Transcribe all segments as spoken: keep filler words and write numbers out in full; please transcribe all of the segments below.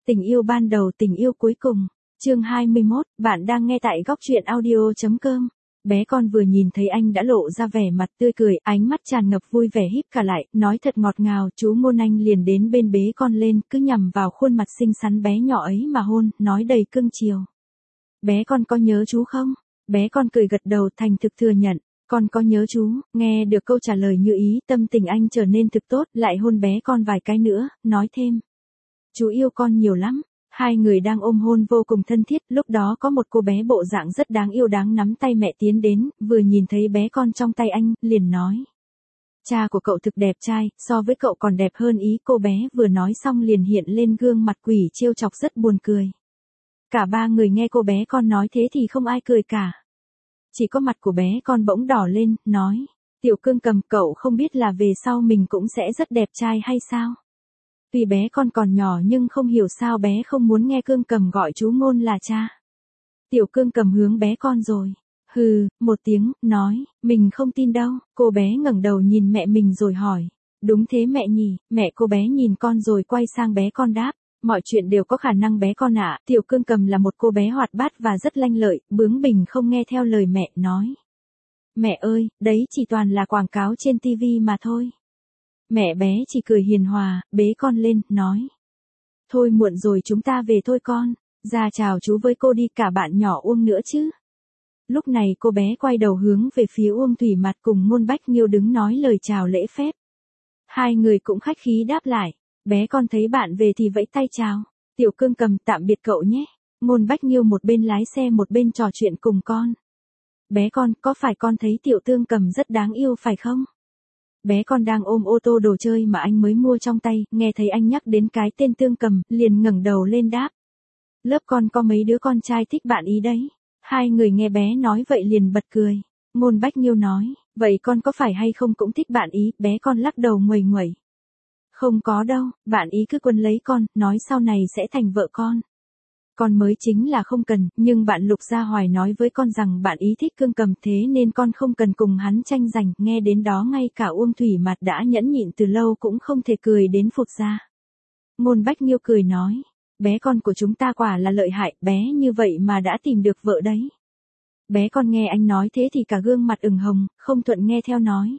Tình yêu ban đầu, tình yêu cuối cùng. Chương hai mươi mốt, bạn đang nghe tại góc truyện audio chấm com. Bé con vừa nhìn thấy anh đã lộ ra vẻ mặt tươi cười, ánh mắt tràn ngập vui vẻ híp cả lại, nói thật ngọt ngào, chú Ngôn Anh liền đến bên bế con lên, cứ nhằm vào khuôn mặt xinh xắn bé nhỏ ấy mà hôn, nói đầy cưng chiều. Bé con có nhớ chú không? Bé con cười gật đầu thành thực thừa nhận, con có nhớ chú. Nghe được câu trả lời như ý, tâm tình anh trở nên thực tốt, lại hôn bé con vài cái nữa, nói thêm. Chú yêu con nhiều lắm. Hai người đang ôm hôn vô cùng thân thiết, lúc đó có một cô bé bộ dạng rất đáng yêu đáng nắm tay mẹ tiến đến, vừa nhìn thấy bé con trong tay anh, liền nói. Cha của cậu thực đẹp trai, so với cậu còn đẹp hơn ý. Cô bé vừa nói xong liền hiện lên gương mặt quỷ trêu chọc rất buồn cười. Cả ba người nghe cô bé con nói thế thì không ai cười cả. Chỉ có mặt của bé con bỗng đỏ lên, nói. Tiểu Cương Cầm, cậu không biết là về sau mình cũng sẽ rất đẹp trai hay sao? Tuy bé con còn nhỏ nhưng không hiểu sao bé không muốn nghe Cương Cầm gọi chú Ngôn là cha. Tiểu Cương Cầm hướng bé con rồi. Hừ, một tiếng, nói, mình không tin đâu. Cô bé ngẩng đầu nhìn mẹ mình rồi hỏi. Đúng thế mẹ nhỉ. Mẹ cô bé nhìn con rồi quay sang bé con đáp. Mọi chuyện đều có khả năng bé con ạ. Tiểu Cương Cầm là một cô bé hoạt bát và rất lanh lợi, bướng bỉnh không nghe theo lời mẹ, nói. Mẹ ơi, đấy chỉ toàn là quảng cáo trên tivi mà thôi. Mẹ bé chỉ cười hiền hòa, bế con lên, nói. Thôi muộn rồi chúng ta về thôi con, ra chào chú với cô đi, cả bạn nhỏ Uông nữa chứ. Lúc này cô bé quay đầu hướng về phía Uông Thủy Mặt cùng Ngôn Bách Nghiêu đứng nói lời chào lễ phép. Hai người cũng khách khí đáp lại, bé con thấy bạn về thì vẫy tay chào. Tiểu Cương Cầm, tạm biệt cậu nhé. Ngôn Bách Nghiêu một bên lái xe một bên trò chuyện cùng con. Bé con, có phải con thấy Tiểu Tương Cầm rất đáng yêu phải không? Bé con đang ôm ô tô đồ chơi mà anh mới mua trong tay, nghe thấy anh nhắc đến cái tên Tương Cầm, liền ngẩng đầu lên đáp. Lớp con có mấy đứa con trai thích bạn ý đấy. Hai người nghe bé nói vậy liền bật cười. Ngôn Bách Nghiêu nói, vậy con có phải hay không cũng thích bạn ý? Bé con lắc đầu nguầy nguẩy. Không có đâu, bạn ý cứ quấn lấy con, nói sau này sẽ thành vợ con. Con mới chính là không cần, nhưng bạn Lục Gia Hoài nói với con rằng bạn ý thích Cương Cầm, thế nên con không cần cùng hắn tranh giành. Nghe đến đó ngay cả Uông Thủy Mặt đã nhẫn nhịn từ lâu cũng không thể cười đến phụt ra. Ngôn Bách Nghiêu cười nói, bé con của chúng ta quả là lợi hại, bé như vậy mà đã tìm được vợ đấy. Bé con nghe anh nói thế thì cả gương mặt ửng hồng, không thuận nghe theo nói.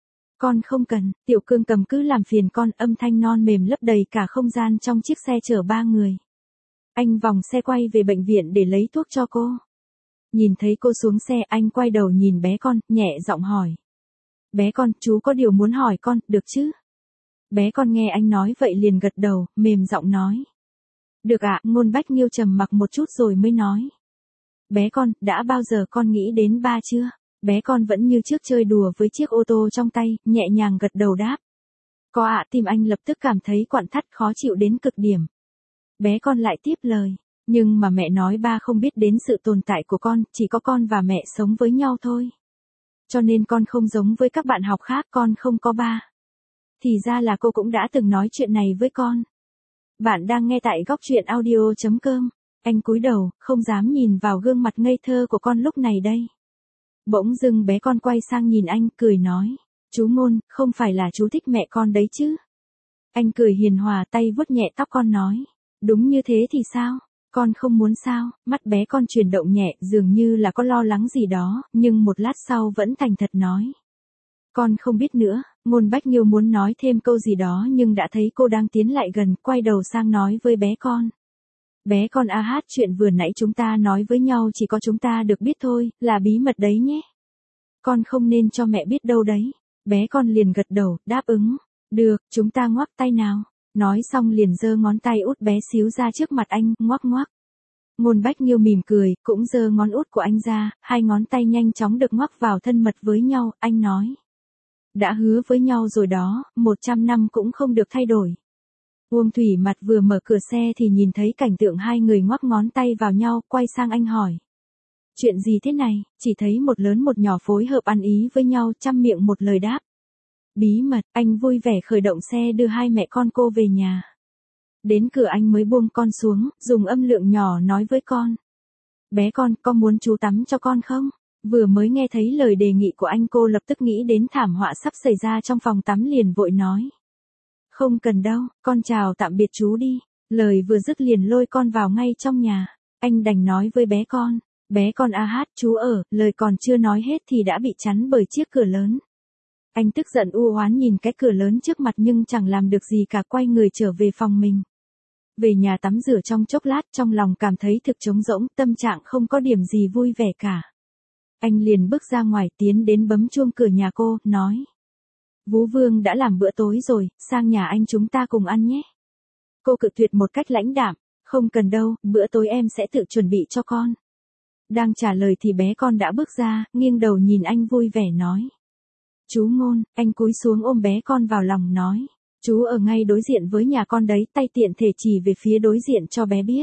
Con không cần, Tiểu Cương Cầm cứ làm phiền con. Âm thanh non mềm lấp đầy cả không gian trong chiếc xe chở ba người. Anh vòng xe quay về bệnh viện để lấy thuốc cho cô. Nhìn thấy cô xuống xe anh quay đầu nhìn bé con, nhẹ giọng hỏi. Bé con, chú có điều muốn hỏi con, được chứ? Bé con nghe anh nói vậy liền gật đầu, mềm giọng nói. Được ạ. Ngôn Bách Nghiêu trầm mặc một chút rồi mới nói. Bé con, đã bao giờ con nghĩ đến ba chưa? Bé con vẫn như trước chơi đùa với chiếc ô tô trong tay, nhẹ nhàng gật đầu đáp. Có ạ. Tim anh lập tức cảm thấy quặn thắt khó chịu đến cực điểm. Bé con lại tiếp lời, nhưng mà mẹ nói ba không biết đến sự tồn tại của con, chỉ có con và mẹ sống với nhau thôi. Cho nên con không giống với các bạn học khác, con không có ba. Thì ra là cô cũng đã từng nói chuyện này với con. Bạn đang nghe tại góc truyện audio chấm com. Anh cúi đầu, không dám nhìn vào gương mặt ngây thơ của con lúc này đây. Bỗng dưng bé con quay sang nhìn anh, cười nói, chú Ngôn, không phải là chú thích mẹ con đấy chứ? Anh cười hiền hòa, tay vuốt nhẹ tóc con nói. Đúng như thế thì sao? Con không muốn sao? Mắt bé con chuyển động nhẹ, dường như là có lo lắng gì đó, nhưng một lát sau vẫn thành thật nói. Con không biết nữa. Ngôn Bách Nghiêu muốn nói thêm câu gì đó nhưng đã thấy cô đang tiến lại gần, quay đầu sang nói với bé con. Bé con a hát, chuyện vừa nãy chúng ta nói với nhau chỉ có chúng ta được biết thôi, là bí mật đấy nhé. Con không nên cho mẹ biết đâu đấy. Bé con liền gật đầu, đáp ứng. Được, chúng ta ngoắc tay nào. Nói xong liền giơ ngón tay út bé xíu ra trước mặt anh, ngoắc ngoắc. Ngôn Bách Nghiêu mỉm cười, cũng giơ ngón út của anh ra, hai ngón tay nhanh chóng được ngoắc vào thân mật với nhau, anh nói. Đã hứa với nhau rồi đó, một trăm năm cũng không được thay đổi. Uông Thủy Mặt vừa mở cửa xe thì nhìn thấy cảnh tượng hai người ngoắc ngón tay vào nhau, quay sang anh hỏi. Chuyện gì thế này? Chỉ thấy một lớn một nhỏ phối hợp ăn ý với nhau, chăm miệng một lời đáp. Bí mật. Anh vui vẻ khởi động xe đưa hai mẹ con cô về nhà. Đến cửa anh mới buông con xuống, dùng âm lượng nhỏ nói với con. Bé con, có muốn chú tắm cho con không? Vừa mới nghe thấy lời đề nghị của anh cô lập tức nghĩ đến thảm họa sắp xảy ra trong phòng tắm liền vội nói. Không cần đâu, con chào tạm biệt chú đi. Lời vừa dứt liền lôi con vào ngay trong nhà. Anh đành nói với bé con. Bé con a hát chú ở, lời còn chưa nói hết thì đã bị chắn bởi chiếc cửa lớn. Anh tức giận u oán nhìn cái cửa lớn trước mặt nhưng chẳng làm được gì cả, quay người trở về phòng mình. Về nhà tắm rửa trong chốc lát, trong lòng cảm thấy thực trống rỗng, tâm trạng không có điểm gì vui vẻ cả. Anh liền bước ra ngoài, tiến đến bấm chuông cửa nhà cô, nói. Vú Vương đã làm bữa tối rồi, sang nhà anh chúng ta cùng ăn nhé. Cô cự tuyệt một cách lãnh đạm. Không cần đâu, bữa tối em sẽ tự chuẩn bị cho con. Đang trả lời thì bé con đã bước ra, nghiêng đầu nhìn anh vui vẻ nói. Chú Ngôn, anh cúi xuống ôm bé con vào lòng nói. Chú ở ngay đối diện với nhà con đấy, tay tiện thể chỉ về phía đối diện cho bé biết.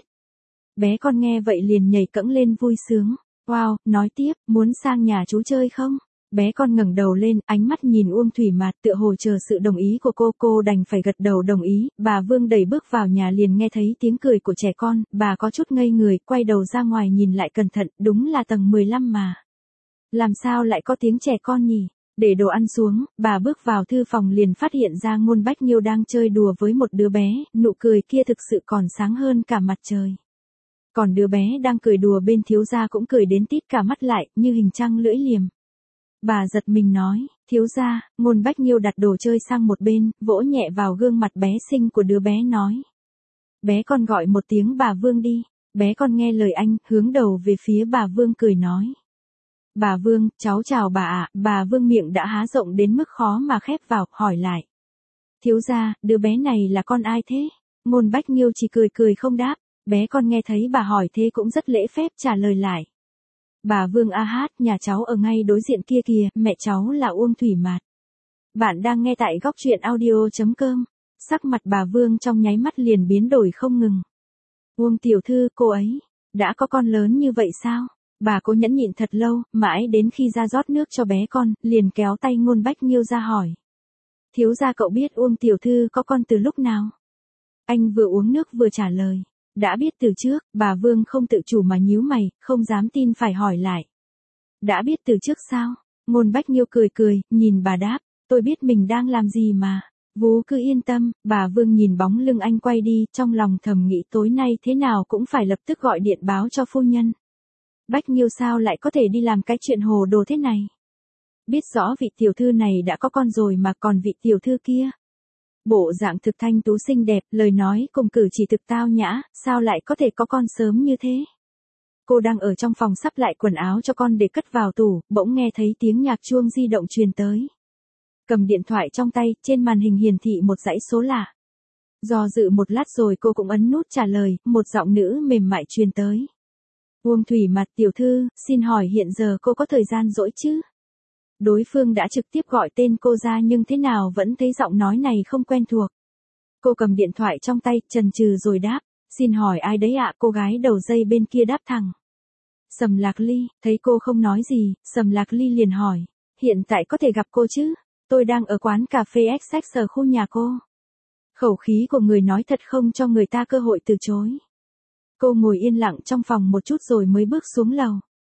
Bé con nghe vậy liền nhảy cẫng lên vui sướng. Wow, nói tiếp, muốn sang nhà chú chơi không? Bé con ngẩng đầu lên, ánh mắt nhìn Uông Thủy Mạt tựa hồ chờ sự đồng ý của cô, cô đành phải gật đầu đồng ý. Bà Vương đẩy bước vào nhà liền nghe thấy tiếng cười của trẻ con, bà có chút ngây người, quay đầu ra ngoài nhìn lại cẩn thận, đúng là tầng mười lăm mà. Làm sao lại có tiếng trẻ con nhỉ? Để đồ ăn xuống, bà bước vào thư phòng liền phát hiện ra Ngôn Bách Nhiêu đang chơi đùa với một đứa bé, nụ cười kia thực sự còn sáng hơn cả mặt trời. Còn đứa bé đang cười đùa bên thiếu gia cũng cười đến tít cả mắt lại, như hình trăng lưỡi liềm. Bà giật mình nói, thiếu gia. Ngôn Bách Nhiêu đặt đồ chơi sang một bên, vỗ nhẹ vào gương mặt bé xinh của đứa bé nói. Bé con gọi một tiếng bà Vương đi. Bé con nghe lời anh, hướng đầu về phía bà Vương cười nói. Bà Vương, cháu chào bà ạ. Bà Vương miệng đã há rộng đến mức khó mà khép vào, hỏi lại. Thiếu gia, đứa bé này là con ai thế? Ngôn Bách Nhiêu chỉ cười cười không đáp. Bé con nghe thấy bà hỏi thế cũng rất lễ phép trả lời lại. Bà Vương a hát, nhà cháu ở ngay đối diện kia kìa, mẹ cháu là Uông Thủy Mạt. Bạn đang nghe tại góc truyện audio chấm com. Sắc mặt bà Vương trong nháy mắt liền biến đổi không ngừng. Uông tiểu thư, cô ấy, đã có con lớn như vậy sao? Bà cố nhẫn nhịn thật lâu, mãi đến khi ra rót nước cho bé con, liền kéo tay Ngôn Bách Nhiêu ra hỏi. Thiếu gia cậu biết Uông tiểu thư có con từ lúc nào? Anh vừa uống nước vừa trả lời. Đã biết từ trước. Bà Vương không tự chủ mà nhíu mày, không dám tin phải hỏi lại. Đã biết từ trước sao? Ngôn Bách Nhiêu cười cười, nhìn bà đáp, tôi biết mình đang làm gì mà. Vú cứ yên tâm. Bà Vương nhìn bóng lưng anh quay đi, trong lòng thầm nghĩ tối nay thế nào cũng phải lập tức gọi điện báo cho phu nhân. Bách Nhiêu sao lại có thể đi làm cái chuyện hồ đồ thế này? Biết rõ vị tiểu thư này đã có con rồi mà còn vị tiểu thư kia. Bộ dạng thực thanh tú xinh đẹp, lời nói cùng cử chỉ thực tao nhã, sao lại có thể có con sớm như thế? Cô đang ở trong phòng sắp lại quần áo cho con để cất vào tủ, bỗng nghe thấy tiếng nhạc chuông di động truyền tới. Cầm điện thoại trong tay, trên màn hình hiển thị một dãy số lạ. Do dự một lát rồi cô cũng ấn nút trả lời, một giọng nữ mềm mại truyền tới. Uông Thủy Mạt tiểu thư, xin hỏi hiện giờ cô có thời gian rỗi chứ? Đối phương đã trực tiếp gọi tên cô ra nhưng thế nào vẫn thấy giọng nói này không quen thuộc. Cô cầm điện thoại trong tay, chần chừ rồi đáp, xin hỏi ai đấy ạ? Cô gái đầu dây bên kia đáp thẳng. Sầm Lạc Ly. Thấy cô không nói gì, Sầm Lạc Ly liền hỏi, hiện tại có thể gặp cô chứ? Tôi đang ở quán cà phê Essex ở khu nhà cô. Khẩu khí của người nói thật không cho người ta cơ hội từ chối. Cô ngồi yên lặng trong phòng một chút rồi mới bước xuống lầu.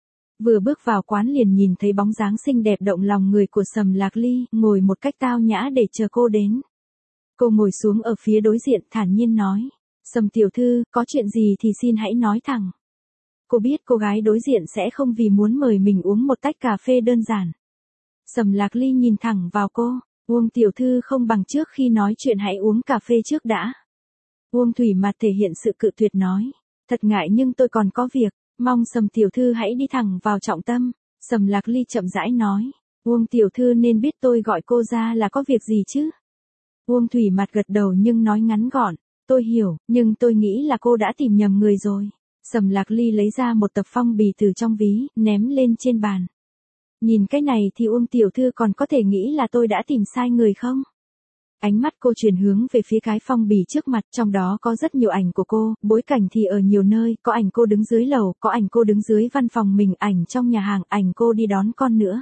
Vừa bước vào quán liền nhìn thấy bóng dáng xinh đẹp động lòng người của Sầm Lạc Ly, ngồi một cách tao nhã để chờ cô đến. Cô ngồi xuống ở phía đối diện thản nhiên nói, Sầm tiểu thư, có chuyện gì thì xin hãy nói thẳng. Cô biết cô gái đối diện sẽ không vì muốn mời mình uống một tách cà phê đơn giản. Sầm Lạc Ly nhìn thẳng vào cô, Uông tiểu thư không bằng trước khi nói chuyện hãy uống cà phê trước đã. Uông Thủy Mạt thể hiện sự cự tuyệt nói, thật ngại nhưng tôi còn có việc. Mong Sầm tiểu thư hãy đi thẳng vào trọng tâm. Sầm Lạc Ly chậm rãi nói, Uông tiểu thư nên biết tôi gọi cô ra là có việc gì chứ? Uông Thủy Mạt gật đầu nhưng nói ngắn gọn, tôi hiểu, nhưng tôi nghĩ là cô đã tìm nhầm người rồi. Sầm Lạc Ly lấy ra một tập phong bì từ trong ví, ném lên trên bàn. Nhìn cái này thì Uông tiểu thư còn có thể nghĩ là tôi đã tìm sai người không? Ánh mắt cô chuyển hướng về phía cái phong bì trước mặt, trong đó có rất nhiều ảnh của cô, bối cảnh thì ở nhiều nơi, có ảnh cô đứng dưới lầu, có ảnh cô đứng dưới văn phòng mình, ảnh trong nhà hàng, ảnh cô đi đón con nữa.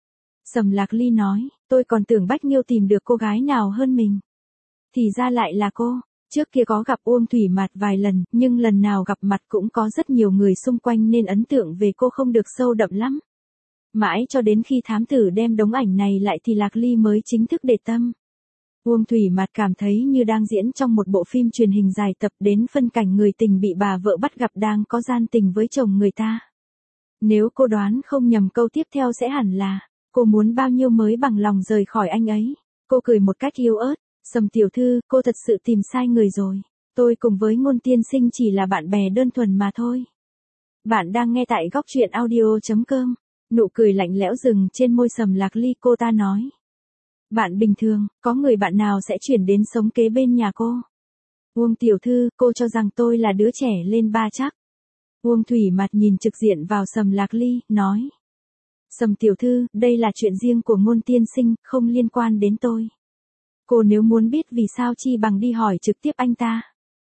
Sầm Lạc Ly nói, tôi còn tưởng Bách Nhiêu tìm được cô gái nào hơn mình. Thì ra lại là cô. Trước kia có gặp Uông Thủy Mạt vài lần, nhưng lần nào gặp mặt cũng có rất nhiều người xung quanh nên ấn tượng về cô không được sâu đậm lắm. Mãi cho đến khi thám tử đem đống ảnh này lại thì Lạc Ly mới chính thức để tâm. Uông Thủy Mạt cảm thấy như đang diễn trong một bộ phim truyền hình dài tập, đến phân cảnh người tình bị bà vợ bắt gặp đang có gian tình với chồng người ta. Nếu cô đoán không nhầm, câu tiếp theo sẽ hẳn là, cô muốn bao nhiêu mới bằng lòng rời khỏi anh ấy. Cô cười một cách yếu ớt, Sầm tiểu thư, cô thật sự tìm sai người rồi. Tôi cùng với Ngôn tiên sinh chỉ là bạn bè đơn thuần mà thôi. Bạn đang nghe tại góc truyện audio chấm com. Nụ cười lạnh lẽo dừng trên môi Sầm Lạc Ly, cô ta nói. Bạn bình thường, có người bạn nào sẽ chuyển đến sống kế bên nhà cô? Uông tiểu thư, cô cho rằng tôi là đứa trẻ lên ba chắc. Uông Thủy Mạt nhìn trực diện vào Sầm Lạc Ly, nói. Sầm tiểu thư, đây là chuyện riêng của Ngôn tiên sinh, không liên quan đến tôi. Cô nếu muốn biết vì sao chi bằng đi hỏi trực tiếp anh ta.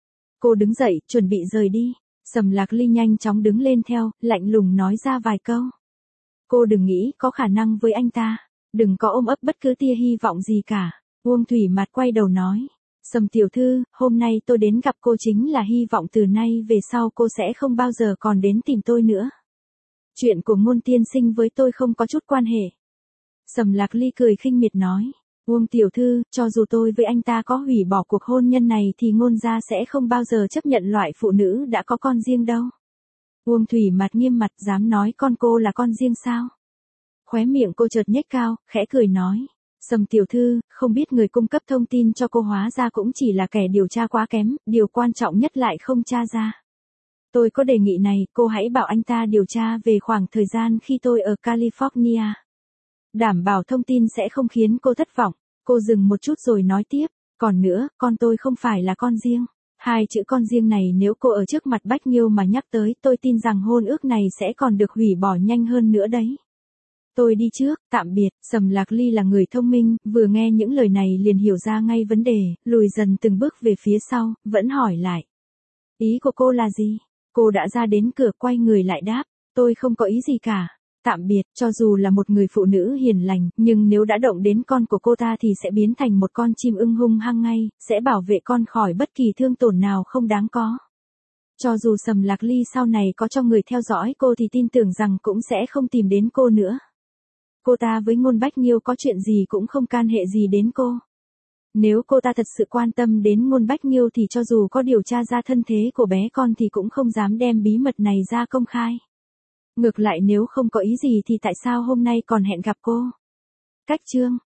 Cô đứng dậy, chuẩn bị rời đi. Sầm Lạc Ly nhanh chóng đứng lên theo, lạnh lùng nói ra vài câu. Cô đừng nghĩ có khả năng với anh ta. Đừng có ôm ấp bất cứ tia hy vọng gì cả. Uông Thủy Mạt quay đầu nói. Sầm tiểu thư, hôm nay tôi đến gặp cô chính là hy vọng từ nay về sau cô sẽ không bao giờ còn đến tìm tôi nữa. Chuyện của Ngôn tiên sinh với tôi không có chút quan hệ. Sầm Lạc Ly cười khinh miệt nói. Uông tiểu thư, cho dù tôi với anh ta có hủy bỏ cuộc hôn nhân này thì Ngôn gia sẽ không bao giờ chấp nhận loại phụ nữ đã có con riêng đâu. Uông Thủy Mạt nghiêm mặt, dám nói con cô là con riêng sao? Khóe miệng cô chợt nhếch cao, khẽ cười nói. Sầm tiểu thư, không biết người cung cấp thông tin cho cô hóa ra cũng chỉ là kẻ điều tra quá kém, điều quan trọng nhất lại không tra ra. Tôi có đề nghị này, cô hãy bảo anh ta điều tra về khoảng thời gian khi tôi ở California. Đảm bảo thông tin sẽ không khiến cô thất vọng. Cô dừng một chút rồi nói tiếp. Còn nữa, con tôi không phải là con riêng. Hai chữ con riêng này nếu cô ở trước mặt Bách Nhiêu mà nhắc tới, tôi tin rằng hôn ước này sẽ còn được hủy bỏ nhanh hơn nữa đấy. Tôi đi trước, tạm biệt. Sầm Lạc Ly là người thông minh, vừa nghe những lời này liền hiểu ra ngay vấn đề, lùi dần từng bước về phía sau, vẫn hỏi lại. Ý của cô là gì? Cô đã ra đến cửa, quay người lại đáp. Tôi không có ý gì cả. Tạm biệt, cho dù là một người phụ nữ hiền lành, nhưng nếu đã động đến con của cô ta thì sẽ biến thành một con chim ưng hung hăng ngay, sẽ bảo vệ con khỏi bất kỳ thương tổn nào không đáng có. Cho dù Sầm Lạc Ly sau này có cho người theo dõi cô thì tin tưởng rằng cũng sẽ không tìm đến cô nữa. Cô ta với Ngôn Bách Nhiêu có chuyện gì cũng không can hệ gì đến cô. Nếu cô ta thật sự quan tâm đến Ngôn Bách Nhiêu thì cho dù có điều tra ra thân thế của bé con thì cũng không dám đem bí mật này ra công khai. Ngược lại nếu không có ý gì thì tại sao hôm nay còn hẹn gặp cô? Cách chương